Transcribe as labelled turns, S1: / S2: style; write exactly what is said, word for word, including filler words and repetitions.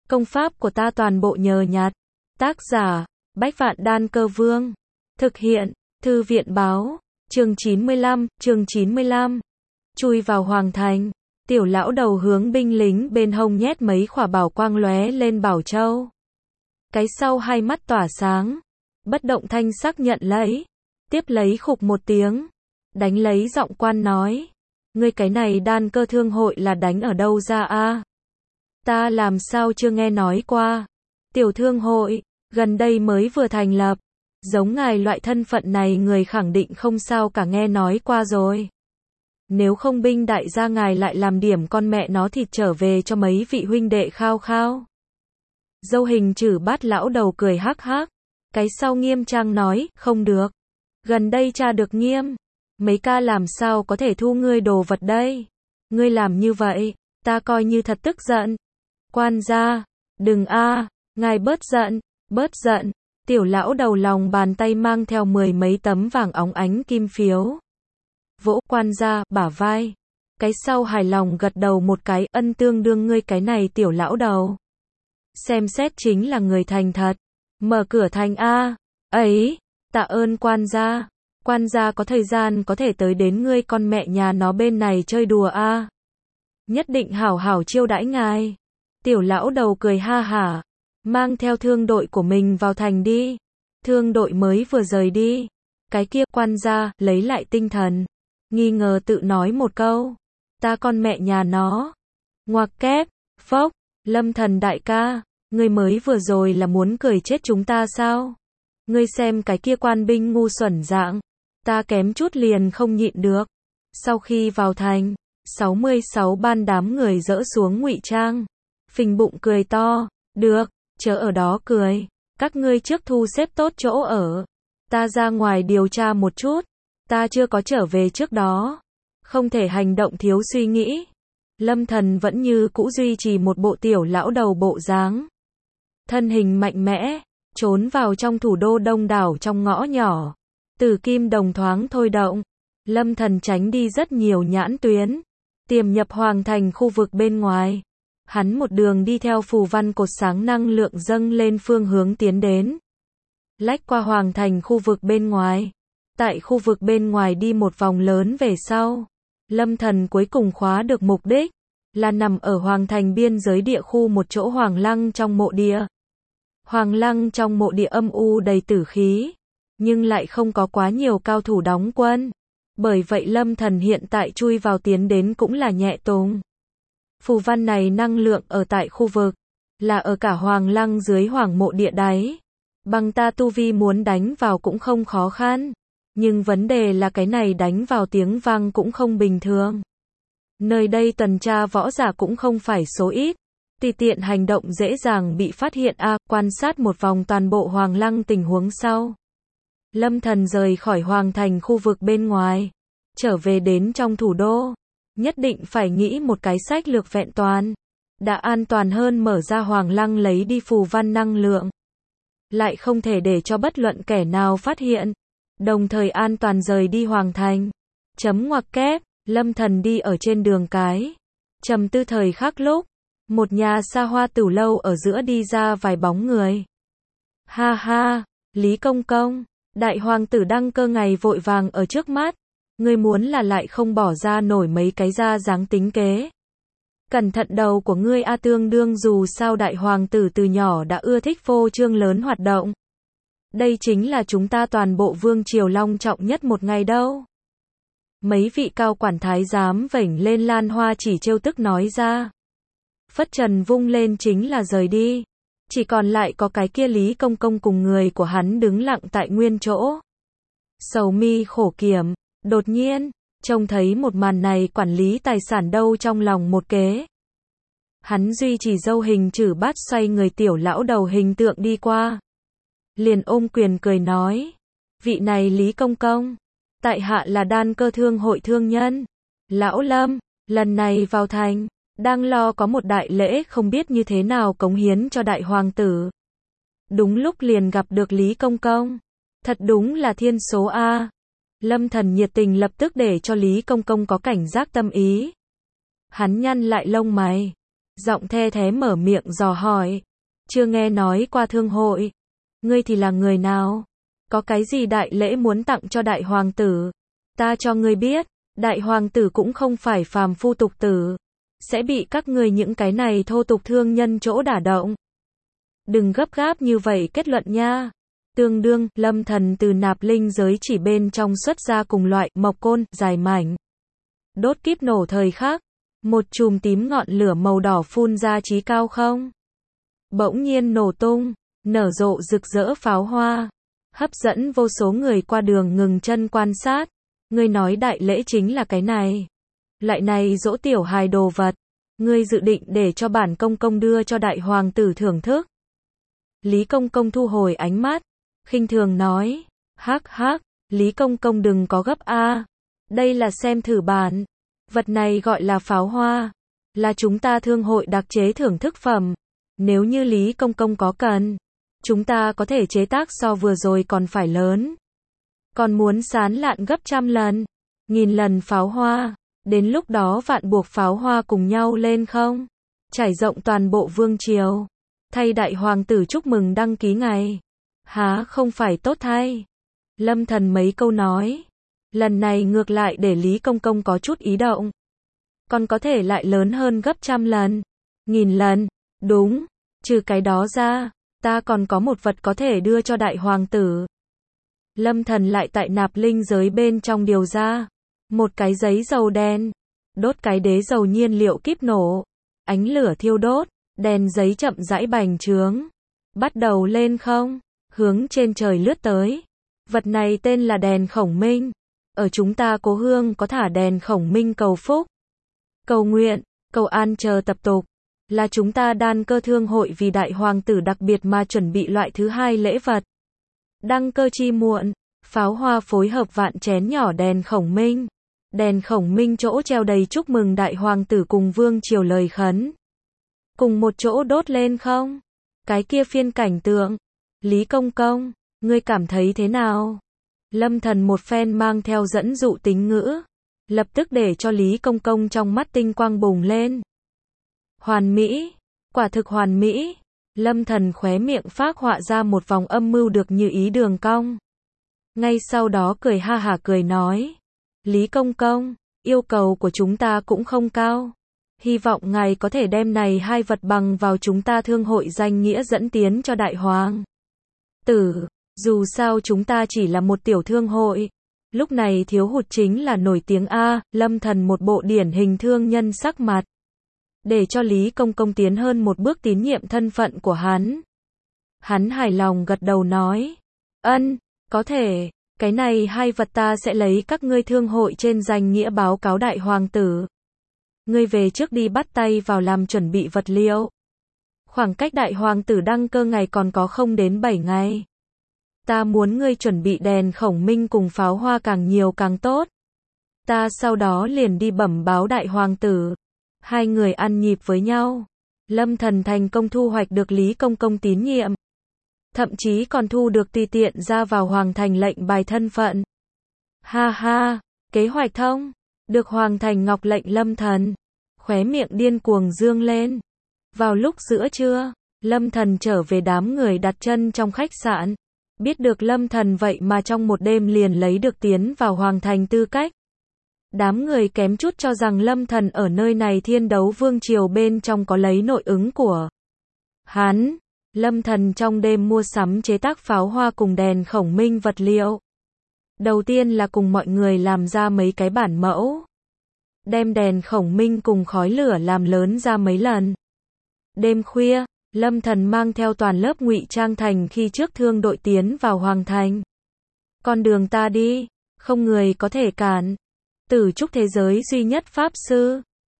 S1: Công pháp của ta toàn bộ nhờ nhặt. Tác giả, Bách Vạn Đan Cơ Vương. Thực hiện, Thư viện báo. Chương chín mươi lăm, chương chín mươi lăm. Chui vào hoàng thành. Tiểu lão đầu hướng binh lính bên hông nhét mấy khỏa bảo quang lóe lên bảo châu. Cái sau hai mắt tỏa sáng. Bất động thanh sắc nhận lấy. Tiếp lấy khục một tiếng. Đánh lấy giọng quan nói. Ngươi cái này đan cơ thương hội là đánh ở đâu ra a? Ta làm sao chưa nghe nói qua. Tiểu thương hội, gần đây mới vừa thành lập. Giống ngài loại thân phận này người khẳng định không sao cả nghe nói qua rồi. Nếu không binh đại gia ngài lại làm điểm con mẹ nó thịt trở về cho mấy vị huynh đệ khao khao. Dâu hình chử bát lão đầu cười hắc hắc. Cái sau nghiêm trang nói, không được. Gần đây cha được nghiêm. Mấy ca làm sao có thể thu ngươi đồ vật đây. Ngươi làm như vậy, ta coi như thật tức giận. Quan gia, đừng a, ngài bớt giận, bớt giận. Tiểu lão đầu lòng bàn tay mang theo mười mấy tấm vàng óng ánh kim phiếu. Vỗ quan gia, bả vai. Cái sau hài lòng gật đầu một cái, ân tương đương ngươi cái này tiểu lão đầu. Xem xét chính là người thành thật. Mở cửa thành a. Ấy, tạ ơn quan gia. Quan gia có thời gian có thể tới đến ngươi con mẹ nhà nó bên này chơi đùa a. Nhất định hảo hảo chiêu đãi ngài. Tiểu lão đầu cười ha hả. Mang theo thương đội của mình vào thành đi. Thương đội mới vừa rời đi. Cái kia quan gia lấy lại tinh thần. Nghi ngờ tự nói một câu. Ta con mẹ nhà nó. Ngoặc kép, phốc, Lâm Thần đại ca. Ngươi mới vừa rồi là muốn cười chết chúng ta sao? Ngươi xem cái kia quan binh ngu xuẩn dạng. Ta kém chút liền không nhịn được. Sau khi vào thành, sáu mươi sáu ban đám người dỡ xuống ngụy trang. Phình bụng cười to. Được, chớ ở đó cười. Các ngươi trước thu xếp tốt chỗ ở. Ta ra ngoài điều tra một chút. Ta chưa có trở về trước đó. Không thể hành động thiếu suy nghĩ. Lâm Thần vẫn như cũ duy trì một bộ tiểu lão đầu bộ dáng. Thân hình mạnh mẽ, trốn vào trong thủ đô đông đảo trong ngõ nhỏ. Tử kim đồng thoáng thôi động. Lâm Thần tránh đi rất nhiều nhãn tuyến. Tiềm nhập hoàng thành khu vực bên ngoài. Hắn một đường đi theo phù văn cột sáng năng lượng dâng lên phương hướng tiến đến. Lách qua hoàng thành khu vực bên ngoài. Tại khu vực bên ngoài đi một vòng lớn về sau. Lâm Thần cuối cùng khóa được mục đích. Là nằm ở hoàng thành biên giới địa khu một chỗ hoàng lăng trong mộ địa. Hoàng lăng trong mộ địa âm u đầy tử khí. Nhưng lại không có quá nhiều cao thủ đóng quân. Bởi vậy Lâm Thần hiện tại chui vào tiến đến cũng là nhẹ tùng. Phù văn này năng lượng ở tại khu vực. Là ở cả hoàng lăng dưới hoàng mộ địa đáy. Bằng ta tu vi muốn đánh vào cũng không khó khăn. Nhưng vấn đề là cái này đánh vào tiếng vang cũng không bình thường. Nơi đây tuần tra võ giả cũng không phải số ít. Tùy tiện hành động dễ dàng bị phát hiện a. À, quan sát một vòng toàn bộ hoàng lăng tình huống sau. Lâm Thần rời khỏi hoàng thành khu vực bên ngoài. Trở về đến trong thủ đô. Nhất định phải nghĩ một cái sách lược vẹn toàn. Đã an toàn hơn mở ra hoàng lăng lấy đi phù văn năng lượng. Lại không thể để cho bất luận kẻ nào phát hiện. Đồng thời an toàn rời đi hoàng thành. Chấm ngoặc kép, Lâm Thần đi ở trên đường cái. Trầm tư thời khắc lúc. Một nhà xa hoa tửu lâu ở giữa đi ra vài bóng người. Ha ha, Lý Công Công, đại hoàng tử đăng cơ ngày vội vàng ở trước mắt. Ngươi muốn là lại không bỏ ra nổi mấy cái ra dáng tính kế. Cẩn thận đầu của ngươi a, tương đương dù sao đại hoàng tử từ nhỏ đã ưa thích phô trương lớn hoạt động. Đây chính là chúng ta toàn bộ vương triều long trọng nhất một ngày đâu. Mấy vị cao quản thái giám vểnh lên lan hoa chỉ trêu tức nói ra. Phất trần vung lên chính là rời đi. Chỉ còn lại có cái kia Lý Công Công cùng người của hắn đứng lặng tại nguyên chỗ. Sầu mi khổ kiểm. Đột nhiên, trông thấy một màn này quản lý tài sản đâu trong lòng một kế. Hắn duy trì dâu hình chử bát xoay người tiểu lão đầu hình tượng đi qua. Liền ôm quyền cười nói. Vị này Lý Công Công. Tại hạ là đan cơ thương hội thương nhân. Lão Lâm, lần này vào thành. Đang lo có một đại lễ không biết như thế nào cống hiến cho đại hoàng tử. Đúng lúc liền gặp được Lý Công Công. Thật đúng là thiên số A. Lâm Thần nhiệt tình lập tức để cho Lý Công Công có cảnh giác tâm ý. Hắn nhăn lại lông mày. Giọng the thé mở miệng dò hỏi. Chưa nghe nói qua thương hội. Ngươi thì là người nào? Có cái gì đại lễ muốn tặng cho đại hoàng tử? Ta cho ngươi biết, đại hoàng tử cũng không phải phàm phu tục tử. Sẽ bị các ngươi những cái này thô tục thương nhân chỗ đả động. Đừng gấp gáp như vậy kết luận nha. Tương đương, Lâm Thần từ nạp linh giới chỉ bên trong xuất ra cùng loại mộc côn, dài mảnh. Đốt kíp nổ thời khắc, một chùm tím ngọn lửa màu đỏ phun ra chí cao không. Bỗng nhiên nổ tung, nở rộ rực rỡ pháo hoa, hấp dẫn vô số người qua đường ngừng chân quan sát. Ngươi nói đại lễ chính là cái này. Lại này dỗ tiểu hài đồ vật, ngươi dự định để cho bản công công đưa cho đại hoàng tử thưởng thức. Lý công công thu hồi ánh mắt, khinh thường nói, hắc hắc, Lý công công đừng có gấp a, đây là xem thử bản, vật này gọi là pháo hoa, là chúng ta thương hội đặc chế thưởng thức phẩm, nếu như Lý công công có cần, chúng ta có thể chế tác so vừa rồi còn phải lớn, còn muốn sán lạn gấp trăm lần, nghìn lần pháo hoa, đến lúc đó vạn buộc pháo hoa cùng nhau lên không, trải rộng toàn bộ vương triều, thay đại hoàng tử chúc mừng đăng ký ngày. Há không phải tốt thay. Lâm Thần mấy câu nói. Lần này ngược lại để Lý công công có chút ý động. Còn có thể lại lớn hơn gấp trăm lần. Nghìn lần. Đúng. Trừ cái đó ra, ta còn có một vật có thể đưa cho đại hoàng tử. Lâm Thần lại tại nạp linh giới bên trong điều ra. Một cái giấy dầu đen. Đốt cái đế dầu nhiên liệu kíp nổ. Ánh lửa thiêu đốt. Đèn giấy chậm rãi bành trướng. Bắt đầu lên không. Hướng trên trời lướt tới. Vật này tên là đèn khổng minh. Ở chúng ta Cố Hương có thả đèn khổng minh cầu phúc, cầu nguyện, cầu an chờ tập tục. Là chúng ta Đan Cơ Thương hội vì đại hoàng tử đặc biệt mà chuẩn bị loại thứ hai lễ vật. Đăng cơ chi muộn, pháo hoa phối hợp vạn chén nhỏ đèn khổng minh. Đèn khổng minh chỗ treo đầy chúc mừng đại hoàng tử cùng vương triều lời khấn. Cùng một chỗ đốt lên không? Cái kia phiên cảnh tượng. Lý công công, ngươi cảm thấy thế nào? Lâm Thần một phen mang theo dẫn dụ tính ngữ, lập tức để cho Lý công công trong mắt tinh quang bùng lên. Hoàn mỹ, quả thực hoàn mỹ. Lâm Thần khóe miệng phác họa ra một vòng âm mưu được như ý đường cong. Ngay sau đó cười ha hả cười nói, Lý công công, yêu cầu của chúng ta cũng không cao. Hy vọng ngài có thể đem này hai vật bằng vào chúng ta thương hội danh nghĩa dẫn tiến cho đại hoàng tử. Dù sao chúng ta chỉ là một tiểu thương hội. Lúc này thiếu hụt chính là nổi tiếng A. Lâm Thần một bộ điển hình thương nhân sắc mặt. Để cho Lý công công tiến hơn một bước tín nhiệm thân phận của hắn. Hắn hài lòng gật đầu nói. Ân, có thể. Cái này hai vật ta sẽ lấy các ngươi thương hội trên danh nghĩa báo cáo đại hoàng tử. Ngươi về trước đi bắt tay vào làm chuẩn bị vật liệu. Khoảng cách đại hoàng tử đăng cơ ngày còn có không đến bảy ngày. Ta muốn ngươi chuẩn bị đèn khổng minh cùng pháo hoa càng nhiều càng tốt. Ta sau đó liền đi bẩm báo đại hoàng tử. Hai người ăn nhịp với nhau. Lâm Thần thành công thu hoạch được Lý công công tín nhiệm. Thậm chí còn thu được tùy tiện ra vào hoàng thành lệnh bài thân phận. Ha ha, kế hoạch thông. Được hoàng thành ngọc lệnh Lâm Thần. Khóe miệng điên cuồng dương lên. Vào lúc giữa trưa, Lâm Thần trở về đám người đặt chân trong khách sạn. Biết được Lâm Thần vậy mà trong một đêm liền lấy được tiến vào hoàng thành tư cách. Đám người kém chút cho rằng Lâm Thần ở nơi này thiên đấu vương triều bên trong có lấy nội ứng của hắn. Lâm Thần trong đêm mua sắm chế tác pháo hoa cùng đèn khổng minh vật liệu. Đầu tiên là cùng mọi người làm ra mấy cái bản mẫu. Đem đèn khổng minh cùng khói lửa làm lớn ra mấy lần. Đêm khuya, Lâm Thần mang theo toàn lớp ngụy trang thành khi trước thương đội tiến vào hoàng thành. Con đường ta đi, không người có thể cản. Tử trúc thế giới duy nhất pháp sư,